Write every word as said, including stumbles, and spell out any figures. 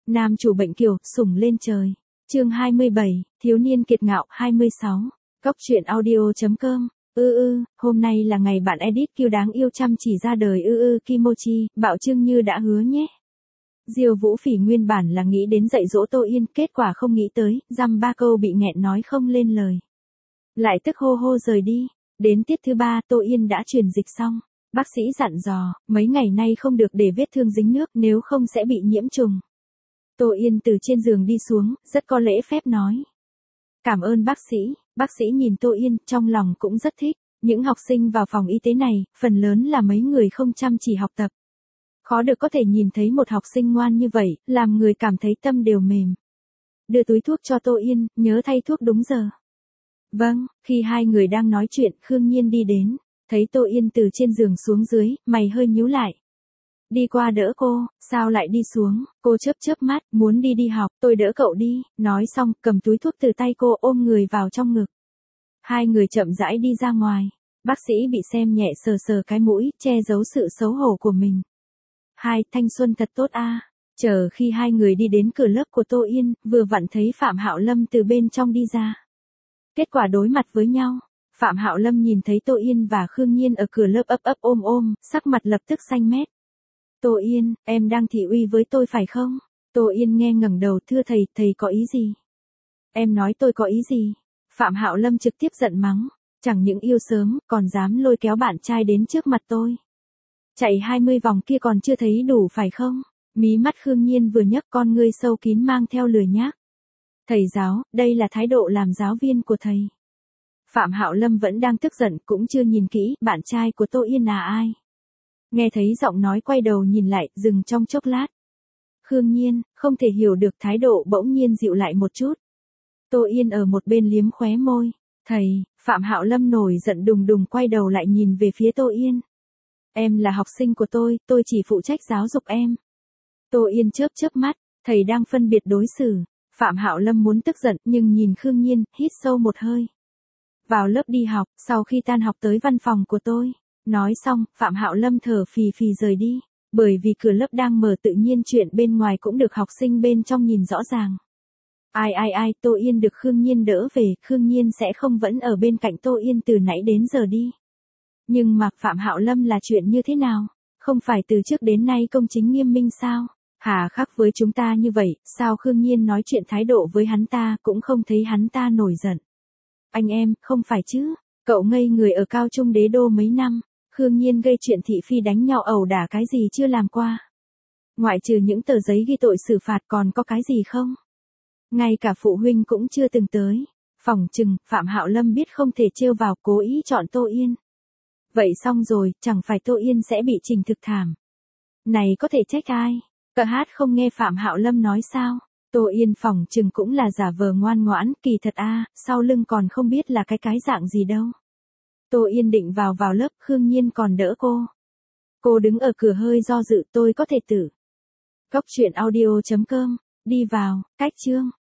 Nam chủ bệnh kiều, sủng lên trời. Chương hai mươi bảy, thiếu niên kiệt ngạo. hai mươi sáu. Cốc truyện audio chấm com. Ư ư, hôm nay là ngày bạn edit kiêu đáng yêu chăm chỉ ra đời. Ư ư Kimochi, bạo trương như đã hứa nhé. Diêu Vũ Phỉ nguyên bản là nghĩ đến dạy dỗ Tô Yên, kết quả không nghĩ tới, dăm ba câu bị nghẹn nói không lên lời. Lại tức hô hô rời đi. Đến tiết thứ ba, Tô Yên đã truyền dịch xong. Bác sĩ dặn dò, mấy ngày nay không được để vết thương dính nước, nếu không sẽ bị nhiễm trùng. Tô Yên từ trên giường đi xuống, rất có lễ phép nói. Cảm ơn bác sĩ. Bác sĩ nhìn Tô Yên, trong lòng cũng rất thích. Những học sinh vào phòng y tế này, phần lớn là mấy người không chăm chỉ học tập. Khó được có thể nhìn thấy một học sinh ngoan như vậy, làm người cảm thấy tâm đều mềm. Đưa túi thuốc cho Tô Yên, nhớ thay thuốc đúng giờ. Vâng, khi hai người đang nói chuyện, Khương Nhiên đi đến. Thấy Tô Yên từ trên giường xuống dưới, mày hơi nhíu lại. Đi qua đỡ cô, sao lại đi xuống, cô chớp chớp mắt, muốn đi đi học, tôi đỡ cậu đi, nói xong, cầm túi thuốc từ tay cô ôm người vào trong ngực. Hai người chậm rãi đi ra ngoài, bác sĩ bị xem nhẹ sờ sờ cái mũi, che giấu sự xấu hổ của mình. Hai, thanh xuân thật tốt a. À. Chờ khi hai người đi đến cửa lớp của Tô Yên, vừa vặn thấy Phạm Hạo Lâm từ bên trong đi ra. Kết quả đối mặt với nhau. Phạm Hạo Lâm nhìn thấy Tô Yên và Khương Nhiên ở cửa lớp ấp ấp ôm ôm, sắc mặt lập tức xanh mét. Tô Yên, em đang thị uy với tôi phải không? Tô Yên nghe ngẩng đầu, thưa thầy, thầy có ý gì? Em nói tôi có ý gì? Phạm Hạo Lâm trực tiếp giận mắng, chẳng những yêu sớm, còn dám lôi kéo bạn trai đến trước mặt tôi. Chạy hai mươi vòng kia còn chưa thấy đủ phải không? Mí mắt Khương Nhiên vừa nhấc, con ngươi sâu kín mang theo lười nhác. Thầy giáo, đây là thái độ làm giáo viên của thầy. Phạm Hạo Lâm vẫn đang tức giận, cũng chưa nhìn kỹ, bạn trai của Tô Yên là ai. Nghe thấy giọng nói quay đầu nhìn lại, dừng trong chốc lát. Khương Nhiên, không thể hiểu được, thái độ bỗng nhiên dịu lại một chút. Tô Yên ở một bên liếm khóe môi. Thầy, Phạm Hạo Lâm nổi giận đùng đùng quay đầu lại nhìn về phía Tô Yên. Em là học sinh của tôi, tôi chỉ phụ trách giáo dục em. Tô Yên chớp chớp mắt, thầy đang phân biệt đối xử. Phạm Hạo Lâm muốn tức giận, nhưng nhìn Khương Nhiên, hít sâu một hơi. Vào lớp đi học, sau khi tan học tới văn phòng của tôi. Nói xong, Phạm Hạo Lâm thở phì phì rời đi. Bởi vì cửa lớp đang mở, tự nhiên chuyện bên ngoài cũng được học sinh bên trong nhìn rõ ràng. Ai ai ai, Tô Yên được Khương Nhiên đỡ về, Khương Nhiên sẽ không vẫn ở bên cạnh Tô Yên từ nãy đến giờ đi. Nhưng mà Phạm Hạo Lâm là chuyện như thế nào? Không phải từ trước đến nay công chính nghiêm minh sao? Hà khắc với chúng ta như vậy, sao Khương Nhiên nói chuyện thái độ với hắn ta cũng không thấy hắn ta nổi giận. Anh em, không phải chứ? Cậu ngây người ở Cao Trung Đế Đô mấy năm, Khương Nhiên gây chuyện thị phi đánh nhau ẩu đả cái gì chưa làm qua? Ngoại trừ những tờ giấy ghi tội xử phạt còn có cái gì không? Ngay cả phụ huynh cũng chưa từng tới. Phỏng chừng, Phạm Hạo Lâm biết không thể trêu vào, cố ý chọn Tô Yên. Vậy xong rồi, chẳng phải Tô Yên sẽ bị trình thực thảm. Này có thể trách ai? Cả hát không nghe Phạm Hạo Lâm nói sao? Tô Yên phỏng chừng cũng là giả vờ ngoan ngoãn, kỳ thật a, à, sau lưng còn không biết là cái cái dạng gì đâu. Tô Yên định vào vào lớp, Khương Nhiên còn đỡ cô. Cô đứng ở cửa hơi do dự, tôi có thể tự. Cốc truyện audio chấm com, đi vào, cách chương.